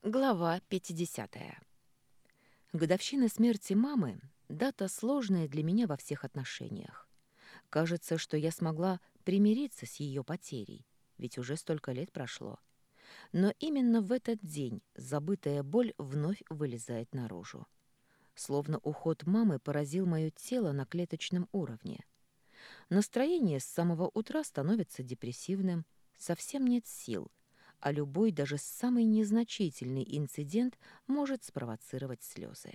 Глава 50. Годовщина смерти мамы — дата сложная для меня во всех отношениях. Кажется, что я смогла примириться с ее потерей, ведь уже столько лет прошло. Но именно в этот день забытая боль вновь вылезает наружу. Словно уход мамы поразил мое тело на клеточном уровне. Настроение с самого утра становится депрессивным, совсем нет сил, а любой, даже самый незначительный инцидент может спровоцировать слезы.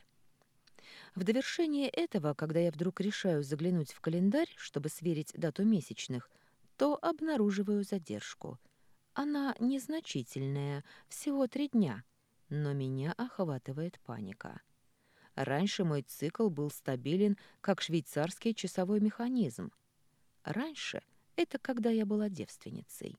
В довершение этого, когда я вдруг решаю заглянуть в календарь, чтобы сверить дату месячных, то обнаруживаю задержку. Она незначительная, всего 3 дня, но меня охватывает паника. Раньше мой цикл был стабилен, как швейцарский часовой механизм. Раньше — это когда я была девственницей.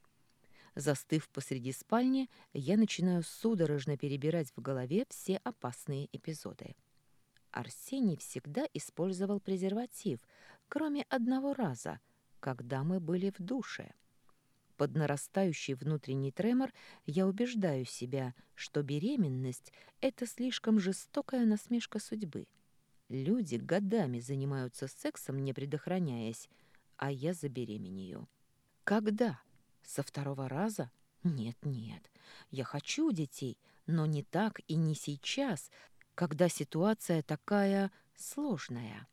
Застыв посреди спальни, я начинаю судорожно перебирать в голове все опасные эпизоды. Арсений всегда использовал презерватив, кроме одного раза, когда мы были в душе. Под нарастающий внутренний тремор я убеждаю себя, что беременность — это слишком жестокая насмешка судьбы. Люди годами занимаются сексом, не предохраняясь, а я забеременею. Когда? Со второго раза? Нет. Я хочу детей, но не так и не сейчас, когда ситуация такая сложная.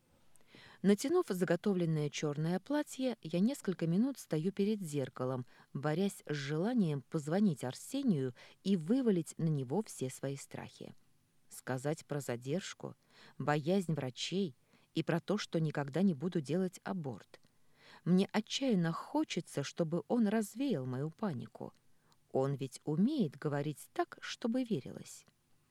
Натянув заготовленное черное платье, я несколько минут стою перед зеркалом, борясь с желанием позвонить Арсению и вывалить на него все свои страхи. Сказать про задержку, боязнь врачей и про то, что никогда не буду делать аборт. Мне отчаянно хочется, чтобы он развеял мою панику. Он ведь умеет говорить так, чтобы верилось.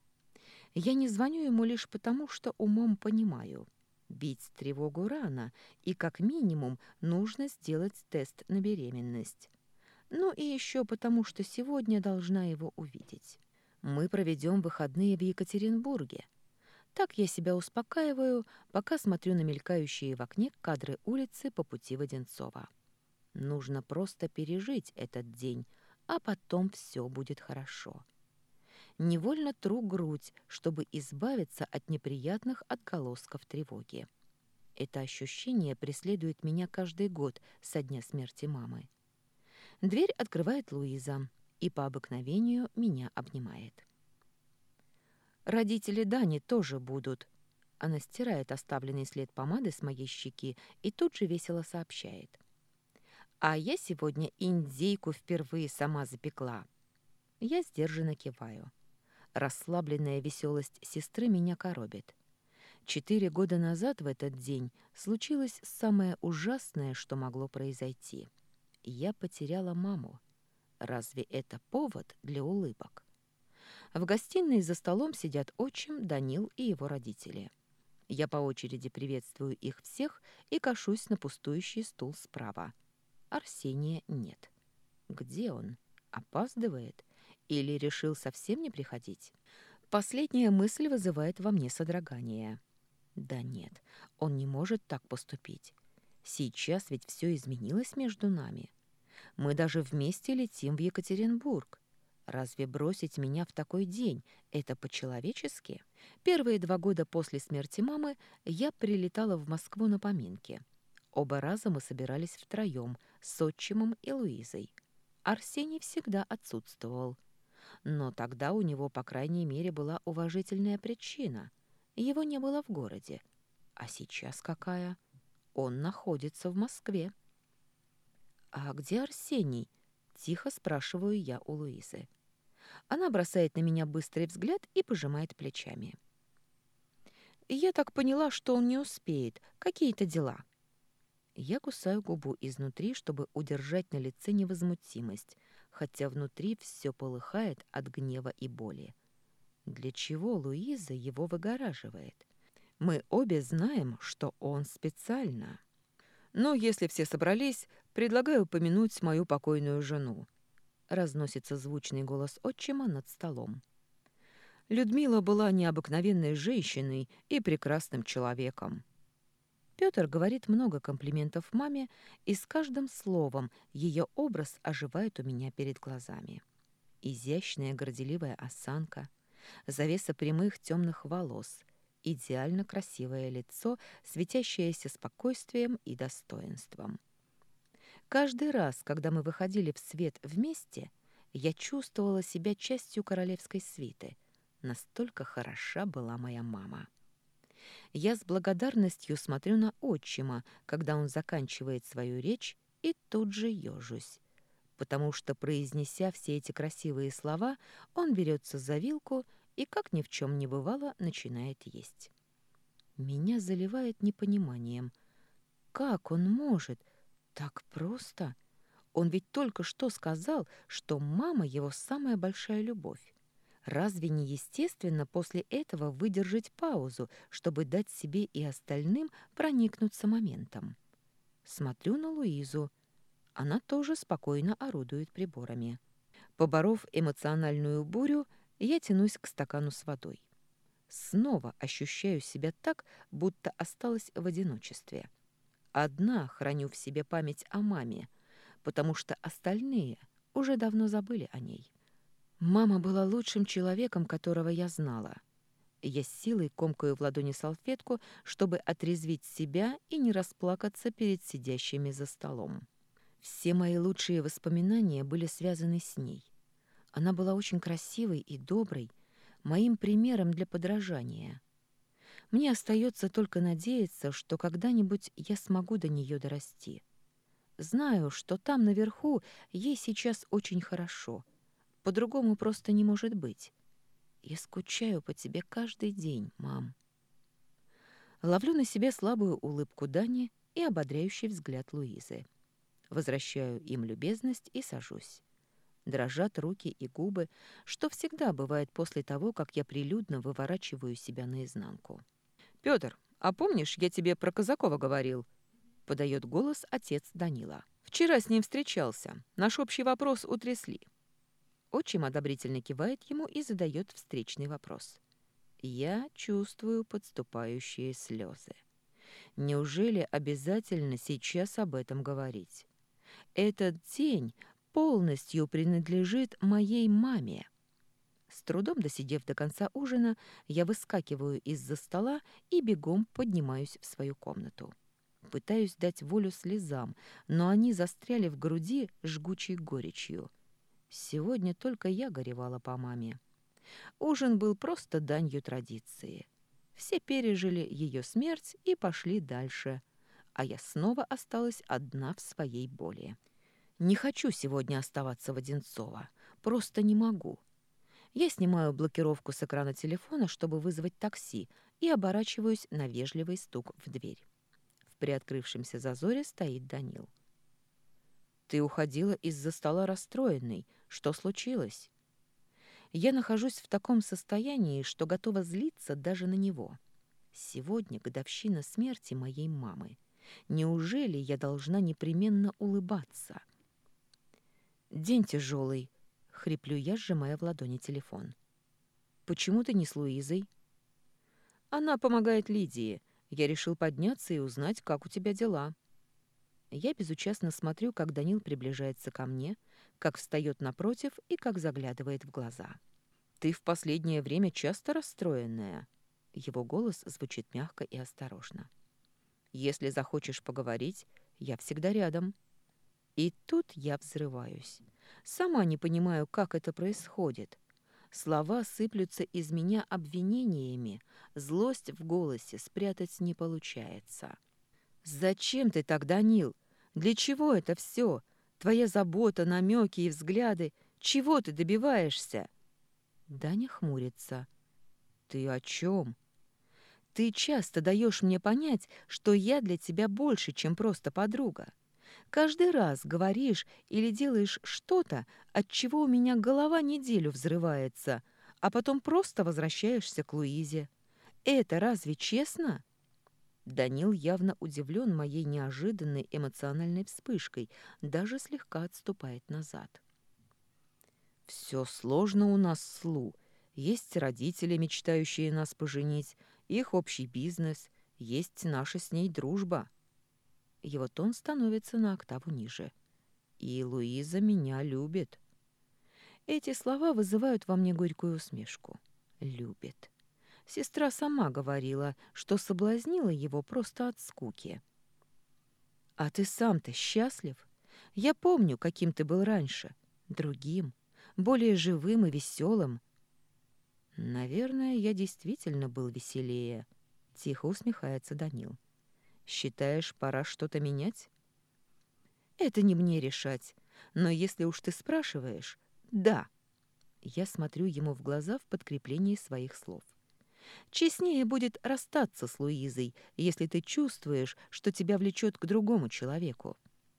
Я не звоню ему лишь потому, что умом понимаю. Бить тревогу рано, и как минимум нужно сделать тест на беременность. Ну и еще потому, что сегодня должна его увидеть. Мы проведем выходные в Екатеринбурге. Так я себя успокаиваю, пока смотрю на мелькающие в окне кадры улицы по пути в Одинцово. Нужно просто пережить этот день, а потом все будет хорошо. Невольно тру грудь, чтобы избавиться от неприятных отголосков тревоги. Это ощущение преследует меня каждый год со дня смерти мамы. Дверь открывает Луиза и по обыкновению меня обнимает. «Родители Дани тоже будут». Она стирает оставленный след помады с моей щеки и тут же весело сообщает. «А я сегодня индейку впервые сама запекла». Я сдержанно киваю. Расслабленная веселость сестры меня коробит. 4 года назад в этот день случилось самое ужасное, что могло произойти. Я потеряла маму. Разве это повод для улыбок? В гостиной за столом сидят отчим, Данил и его родители. Я по очереди приветствую их всех и кашусь на пустующий стул справа. Арсения нет. Где он? Опаздывает? Или решил совсем не приходить? Последняя мысль вызывает во мне содрогание. Да нет, он не может так поступить. Сейчас ведь все изменилось между нами. Мы даже вместе летим в Екатеринбург. Разве бросить меня в такой день — это по-человечески? Первые 2 года после смерти мамы я прилетала в Москву на поминки. Оба раза мы собирались втроем с отчимом и Луизой. Арсений всегда отсутствовал. Но тогда у него, по крайней мере, была уважительная причина. Его не было в городе. А сейчас какая? Он находится в Москве. «А где Арсений?» — тихо спрашиваю я у Луизы. Она бросает на меня быстрый взгляд и пожимает плечами. «Я так поняла, что он не успеет. Какие-то дела». Я кусаю губу изнутри, чтобы удержать на лице невозмутимость, хотя внутри все полыхает от гнева и боли. Для чего Луиза его выгораживает? Мы обе знаем, что он специально. Но если все собрались, предлагаю помянуть мою покойную жену. Разносится звучный голос отчима над столом. Людмила была необыкновенной женщиной и прекрасным человеком. Пётр говорит много комплиментов маме, и с каждым словом ее образ оживает у меня перед глазами. Изящная горделивая осанка, завеса прямых темных волос, идеально красивое лицо, светящееся спокойствием и достоинством. Каждый раз, когда мы выходили в свет вместе, я чувствовала себя частью королевской свиты. Настолько хороша была моя мама. Я с благодарностью смотрю на отчима, когда он заканчивает свою речь, и тут же ежусь, потому что, произнеся все эти красивые слова, он берется за вилку и, как ни в чем не бывало, начинает есть. Меня заливает непониманием. Как он может? Так просто? Он ведь только что сказал, что мама его самая большая любовь. Разве не естественно после этого выдержать паузу, чтобы дать себе и остальным проникнуться моментом? Смотрю на Луизу. Она тоже спокойно орудует приборами. Поборов эмоциональную бурю, я тянусь к стакану с водой. Снова ощущаю себя так, будто осталась в одиночестве. Одна храню в себе память о маме, потому что остальные уже давно забыли о ней. Мама была лучшим человеком, которого я знала. Я с силой комкаю в ладони салфетку, чтобы отрезвить себя и не расплакаться перед сидящими за столом. Все мои лучшие воспоминания были связаны с ней. Она была очень красивой и доброй, моим примером для подражания. Мне остается только надеяться, что когда-нибудь я смогу до нее дорасти. Знаю, что там наверху ей сейчас очень хорошо. По-другому просто не может быть. Я скучаю по тебе каждый день, мам. Ловлю на себе слабую улыбку Дани и ободряющий взгляд Луизы. Возвращаю им любезность и сажусь. Дрожат руки и губы, что всегда бывает после того, как я прилюдно выворачиваю себя наизнанку. «Пётр, а помнишь, я тебе про Казакова говорил?» — подает голос отец Данила. «Вчера с ним встречался. Наш общий вопрос утрясли». Отчим одобрительно кивает ему и задает встречный вопрос. Я чувствую подступающие слезы. Неужели обязательно сейчас об этом говорить? Этот день полностью принадлежит моей маме. С трудом досидев до конца ужина, я выскакиваю из-за стола и бегом поднимаюсь в свою комнату. Пытаюсь дать волю слезам, но они застряли в груди жгучей горечью. Сегодня только я горевала по маме. Ужин был просто данью традиции. Все пережили ее смерть и пошли дальше, а я снова осталась одна в своей боли. Не хочу сегодня оставаться в Одинцово, просто не могу. Я снимаю блокировку с экрана телефона, чтобы вызвать такси, и оборачиваюсь на вежливый стук в дверь. В приоткрывшемся зазоре стоит Данил. «Ты уходила из-за стола расстроенной. Что случилось?» Я нахожусь в таком состоянии, что готова злиться даже на него. Сегодня годовщина смерти моей мамы. Неужели я должна непременно улыбаться? «День тяжелый», — хриплю я, сжимая в ладони телефон. «Почему ты не с Луизой?» «Она помогает Лидии. Я решил подняться и узнать, как у тебя дела». Я безучастно смотрю, как Данил приближается ко мне, как встает напротив и как заглядывает в глаза. «Ты в последнее время часто расстроенная?» Его голос звучит мягко и осторожно. «Если захочешь поговорить, я всегда рядом». И тут я взрываюсь. Сама не понимаю, как это происходит. Слова сыплются из меня обвинениями, злость в голосе спрятать не получается. «Зачем ты так, Данил? Для чего это все? Твоя забота, намеки и взгляды. Чего ты добиваешься?» Даня хмурится. «Ты о чем?» «Ты часто даешь мне понять, что я для тебя больше, чем просто подруга. Каждый раз говоришь или делаешь что-то, от чего у меня голова неделю взрывается, а потом просто возвращаешься к Луизе. Это разве честно?» Данил явно удивлен моей неожиданной эмоциональной вспышкой, даже слегка отступает назад. «Все сложно у нас с Лу. Есть родители, мечтающие нас поженить, их общий бизнес, есть наша с ней дружба». Его тон становится на октаву ниже. «И Луиза меня любит». Эти слова вызывают во мне горькую усмешку. Любит. Сестра сама говорила, что соблазнила его просто от скуки. «А ты сам-то счастлив? Я помню, каким ты был раньше. Другим, более живым и веселым». «Наверное, я действительно был веселее», — тихо усмехается Данил. «Считаешь, пора что-то менять?» «Это не мне решать. Но если уж ты спрашиваешь, да». Я смотрю ему в глаза в подкреплении своих слов. Честнее будет расстаться с Луизой, если ты чувствуешь, что тебя влечет к другому человеку.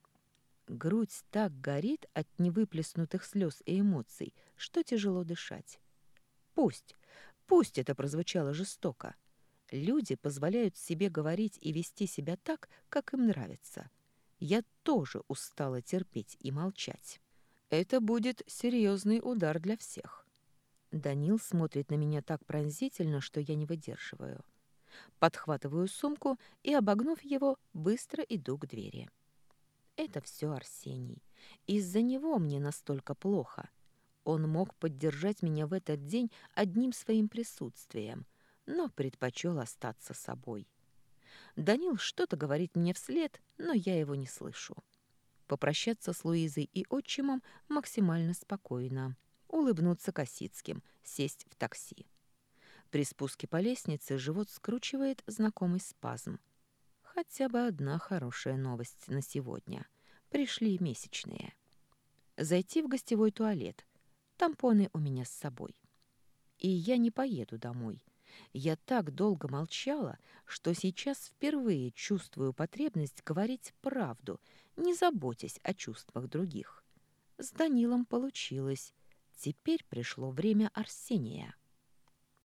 Грудь так горит от невыплеснутых слез и эмоций, что тяжело дышать. Пусть, пусть это прозвучало жестоко. Люди позволяют себе говорить и вести себя так, как им нравится. Я тоже устала терпеть и молчать. Это будет серьезный удар для всех. Данил смотрит на меня так пронзительно, что я не выдерживаю. Подхватываю сумку и, обогнув его, быстро иду к двери. Это все Арсений. Из-за него мне настолько плохо. Он мог поддержать меня в этот день одним своим присутствием, но предпочел остаться собой. Данил что-то говорит мне вслед, но я его не слышу. Попрощаться с Луизой и отчимом максимально спокойно. Улыбнуться Косицким, сесть в такси. При спуске по лестнице живот скручивает знакомый спазм. Хотя бы одна хорошая новость на сегодня. Пришли месячные. Зайти в гостевой туалет. Тампоны у меня с собой. И я не поеду домой. Я так долго молчала, что сейчас впервые чувствую потребность говорить правду, не заботясь о чувствах других. С Данилом получилось. Теперь пришло время Арсения.